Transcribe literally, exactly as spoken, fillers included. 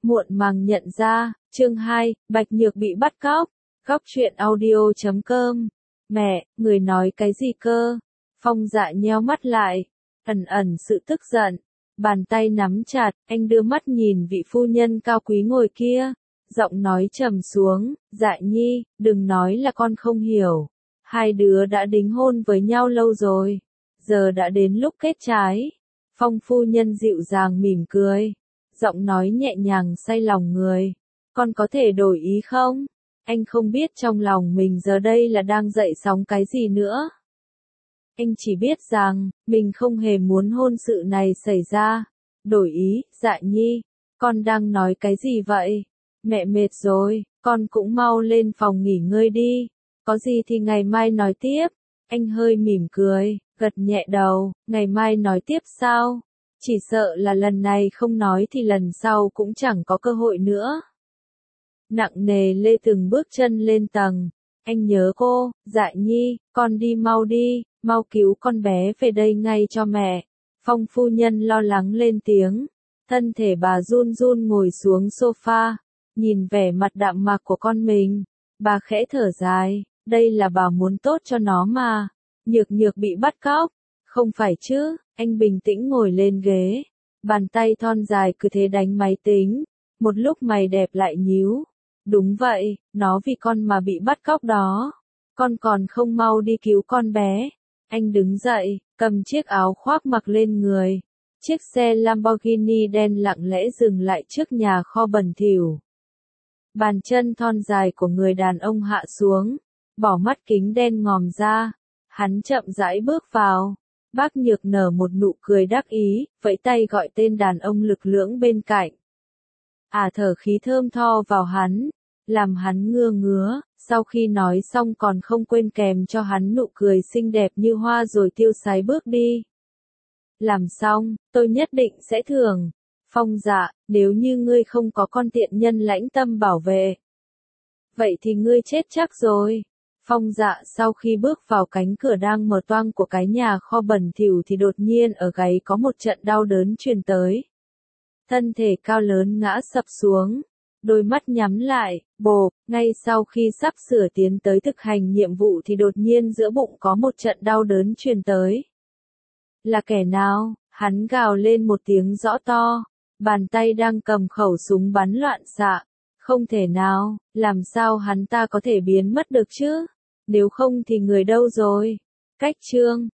Muộn màng nhận ra, chương hai, Bạch Nhược bị bắt cóc. Góc truyện audio chấm com. Mẹ, người nói cái gì cơ? Phong Dạ nheo mắt lại, ẩn ẩn sự tức giận, bàn tay nắm chặt, anh đưa mắt nhìn vị phu nhân cao quý ngồi kia, giọng nói trầm xuống, Dạ Nhi, đừng nói là con không hiểu. Hai đứa đã đính hôn với nhau lâu rồi, giờ đã đến lúc kết trái. Phong phu nhân dịu dàng mỉm cười, giọng nói nhẹ nhàng say lòng người. Con có thể đổi ý không? Anh không biết trong lòng mình giờ đây là đang dậy sóng cái gì nữa. Anh chỉ biết rằng, mình không hề muốn hôn sự này xảy ra. Đổi ý, Dạ Nhi, con đang nói cái gì vậy? Mẹ mệt rồi, con cũng mau lên phòng nghỉ ngơi đi. Có gì thì ngày mai nói tiếp. Anh hơi mỉm cười, gật nhẹ đầu, ngày mai nói tiếp sao? Chỉ sợ là lần này không nói thì lần sau cũng chẳng có cơ hội nữa. Nặng nề lê từng bước chân lên tầng. Anh nhớ cô, Dạ Nhi, con đi mau đi, mau cứu con bé về đây ngay cho mẹ. Phong phu nhân lo lắng lên tiếng. Thân thể bà run run ngồi xuống sofa, nhìn vẻ mặt đạm mạc của con mình. Bà khẽ thở dài, đây là bà muốn tốt cho nó mà. Nhược nhược bị bắt cóc. Không phải chứ, anh bình tĩnh ngồi lên ghế. Bàn tay thon dài cứ thế đánh máy tính. Một lúc mày đẹp lại nhíu. Đúng vậy, nó vì con mà bị bắt cóc đó. Con còn không mau đi cứu con bé. Anh đứng dậy, cầm chiếc áo khoác mặc lên người. Chiếc xe Lamborghini đen lặng lẽ dừng lại trước nhà kho bẩn thỉu. Bàn chân thon dài của người đàn ông hạ xuống, bỏ mắt kính đen ngòm ra. Hắn chậm rãi bước vào. Bác Nhược nở một nụ cười đắc ý, vẫy tay gọi tên đàn ông lực lưỡng bên cạnh. À thở khí thơm tho vào hắn, làm hắn ngưa ngứa, sau khi nói xong còn không quên kèm cho hắn nụ cười xinh đẹp như hoa rồi tiêu sái bước đi. Làm xong, tôi nhất định sẽ thưởng. Phong Dạ, nếu như ngươi không có con tiện nhân lãnh tâm bảo vệ, vậy thì ngươi chết chắc rồi. Phong Dạ sau khi bước vào cánh cửa đang mở toang của cái nhà kho bẩn thỉu thì đột nhiên ở gáy có một trận đau đớn truyền tới. Thân thể cao lớn ngã sập xuống, đôi mắt nhắm lại, bộp, ngay sau khi sắp sửa tiến tới thực hành nhiệm vụ thì đột nhiên giữa bụng có một trận đau đớn truyền tới. Là kẻ nào? Hắn gào lên một tiếng rõ to, bàn tay đang cầm khẩu súng bắn loạn xạ. Không thể nào, làm sao hắn ta có thể biến mất được chứ? Nếu không thì người đâu rồi? Cách chương